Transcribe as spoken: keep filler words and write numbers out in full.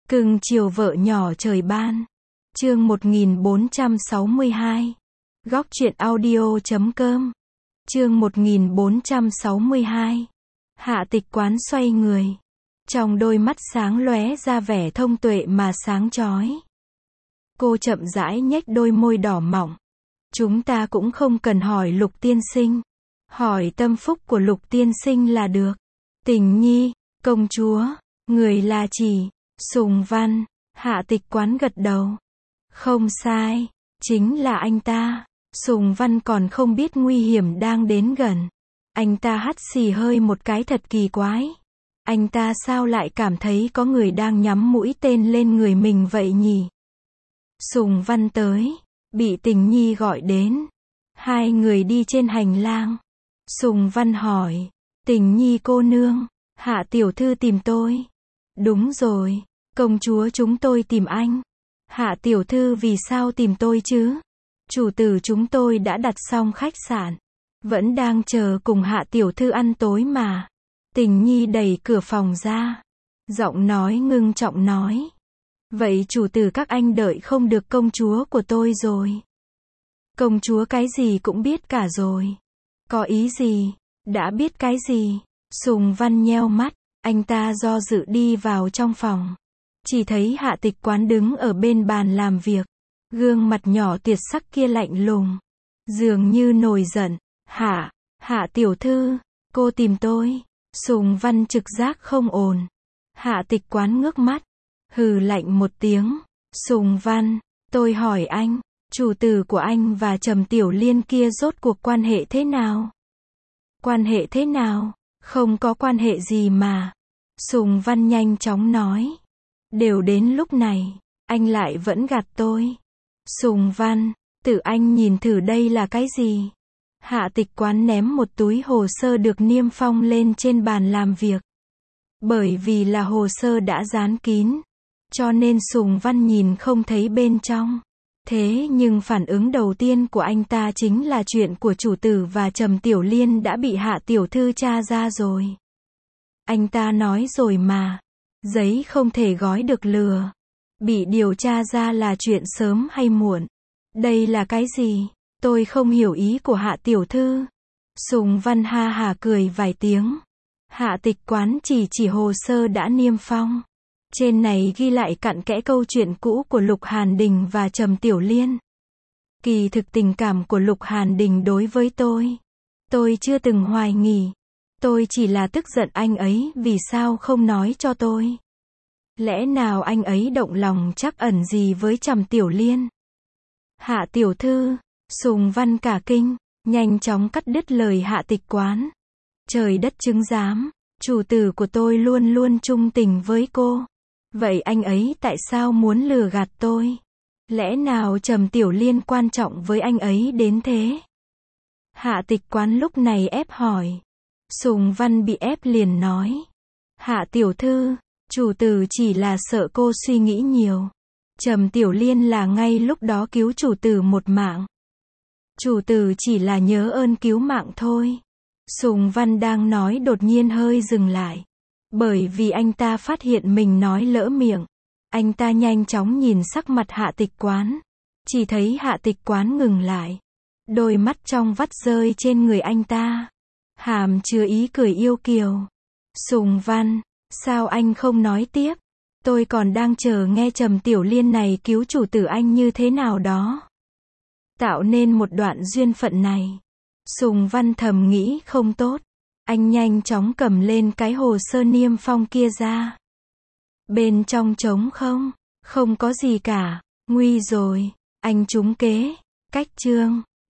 Cưng chiều vợ nhỏ trời ban. Chương một nghìn bốn trăm sáu mươi hai. Góc truyện audio.com. Chương một nghìn bốn trăm sáu mươi hai. Hạ Tịch Quán xoay người. Trong đôi mắt sáng lóe ra vẻ thông tuệ mà sáng chói. Cô chậm rãi nhếch đôi môi đỏ mọng. Chúng ta cũng không cần hỏi Lục tiên sinh. Hỏi tâm phúc của Lục tiên sinh là được. Tình nhi, công chúa, người là chỉ, Sùng Văn. Hạ Tịch Quán gật đầu. Không sai, chính là anh ta. Sùng Văn còn không biết nguy hiểm đang đến gần. Anh ta hắt xì hơi một cái thật kỳ quái. Anh ta sao lại cảm thấy có người đang nhắm mũi tên lên người mình vậy nhỉ? Sùng Văn tới, bị Tình Nhi gọi đến. Hai người đi trên hành lang. Sùng Văn hỏi, Tình Nhi cô nương, Hạ tiểu thư tìm tôi. Đúng rồi, công chúa chúng tôi tìm anh. Hạ tiểu thư vì sao tìm tôi chứ? Chủ tử chúng tôi đã đặt xong khách sạn. Vẫn đang chờ cùng Hạ tiểu thư ăn tối mà. Tình Nhi đẩy cửa phòng ra. Giọng nói ngưng trọng nói. Vậy chủ tử các anh đợi không được công chúa của tôi rồi. Công chúa cái gì cũng biết cả rồi. Có ý gì? Đã biết cái gì? Sùng Văn nheo mắt. Anh ta do dự đi vào trong phòng. Chỉ thấy Hạ Tịch Quán đứng ở bên bàn làm việc. Gương mặt nhỏ tiệt sắc kia lạnh lùng. Dường như nổi giận. Hạ, Hạ tiểu thư, cô tìm tôi. Sùng Văn trực giác không ổn. Hạ Tịch Quán ngước mắt. Hừ lạnh một tiếng. Sùng Văn, tôi hỏi anh, chủ tử của anh và Trầm Tiểu Liên kia rốt cuộc quan hệ thế nào? Quan hệ thế nào? Không có quan hệ gì mà. Sùng Văn nhanh chóng nói. Đều đến lúc này, anh lại vẫn gạt tôi. Sùng Văn, tự anh nhìn thử đây là cái gì? Hạ Tịch Quán ném một túi hồ sơ được niêm phong lên trên bàn làm việc. Bởi vì là hồ sơ đã dán kín, cho nên Sùng Văn nhìn không thấy bên trong. Thế nhưng phản ứng đầu tiên của anh ta chính là chuyện của chủ tử và Trầm Tiểu Liên đã bị Hạ tiểu thư tra ra rồi. Anh ta nói rồi mà, giấy không thể gói được lừa. Bị điều tra ra là chuyện sớm hay muộn. Đây là cái gì? Tôi không hiểu ý của Hạ tiểu thư. Sùng Văn ha hà cười vài tiếng. Hạ Tịch Quán chỉ chỉ hồ sơ đã niêm phong. Trên này ghi lại cặn kẽ câu chuyện cũ của Lục Hàn Đình và Trầm Tiểu Liên. Kỳ thực tình cảm của Lục Hàn Đình đối với tôi, tôi chưa từng hoài nghi. Tôi chỉ là tức giận anh ấy vì sao không nói cho tôi. Lẽ nào anh ấy động lòng trắc ẩn gì với Trầm Tiểu Liên? Hạ tiểu thư, Sùng Văn cả kinh, nhanh chóng cắt đứt lời Hạ Tịch Quán. Trời đất chứng giám, chủ tử của tôi luôn luôn trung tình với cô. Vậy anh ấy tại sao muốn lừa gạt tôi? Lẽ nào Trầm Tiểu Liên quan trọng với anh ấy đến thế? Hạ Tịch Quán lúc này ép hỏi. Sùng Văn bị ép liền nói. Hạ tiểu thư, chủ tử chỉ là sợ cô suy nghĩ nhiều. Trầm Tiểu Liên là ngay lúc đó cứu chủ tử một mạng. Chủ tử chỉ là nhớ ơn cứu mạng thôi. Sùng Văn đang nói đột nhiên hơi dừng lại. Bởi vì anh ta phát hiện mình nói lỡ miệng. Anh ta nhanh chóng nhìn sắc mặt Hạ Tịch Quán. Chỉ thấy Hạ Tịch Quán ngừng lại. Đôi mắt trong vắt rơi trên người anh ta. Hàm chứa ý cười yêu kiều. Sùng Văn, sao anh không nói tiếp? Tôi còn đang chờ nghe Trầm Tiểu Liên này cứu chủ tử anh như thế nào đó. Tạo nên một đoạn duyên phận này. Sùng Văn thầm nghĩ không tốt. Anh nhanh chóng cầm lên cái hồ sơ niêm phong kia ra. Bên trong trống không, không có gì cả. Nguy rồi, anh trúng kế. Cách chương.